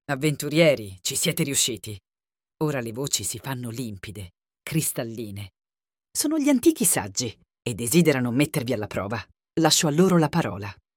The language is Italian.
Avventurieri, ci siete riusciti. Ora le voci si fanno limpide, cristalline. Sono gli antichi saggi e desiderano mettervi alla prova. Lascio a loro la parola.